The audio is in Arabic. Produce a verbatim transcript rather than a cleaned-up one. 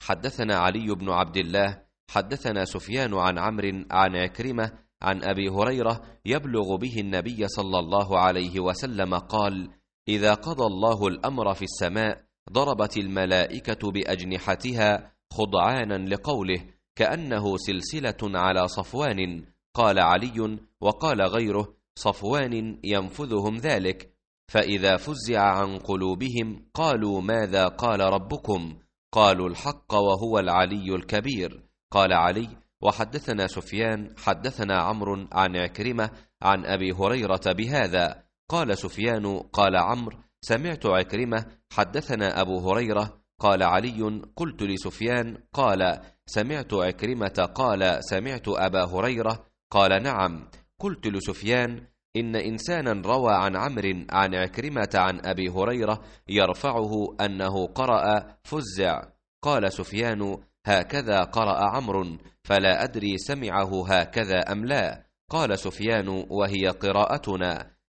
حدثنا علي بن عبد الله حدثنا سفيان عن عمرو عن عكرمة عن أبي هريرة يبلغ به النبي صلى الله عليه وسلم قال: إذا قضى الله الأمر في السماء ضربت الملائكة بأجنحتها خضعانا لقوله كأنه سلسلة على صفوان. قال علي وقال غيره: صفوان ينفذهم ذلك، فإذا فزع عن قلوبهم قالوا: ماذا قال ربكم؟ قالوا: الحق وهو العلي الكبير. قال علي: وحدثنا سفيان حدثنا عمرو عن عكرمة عن أبي هريرة بهذا. قال سفيان قال عمرو: سمعت عكرمة حدثنا أبو هريرة. قال علي: قلت لسفيان قال: سمعت عكرمة قال: سمعت أبا هريرة. قال: نعم. قلت لسفيان: إن إنسانا روى عن عمرو عن عكرمة عن أبي هريرة يرفعه أنه قرأ فزع. قال سفيان: هكذا قرأ عمرو، فلا أدري سمعه هكذا أم لا. قال سفيان: وهي قراءتنا.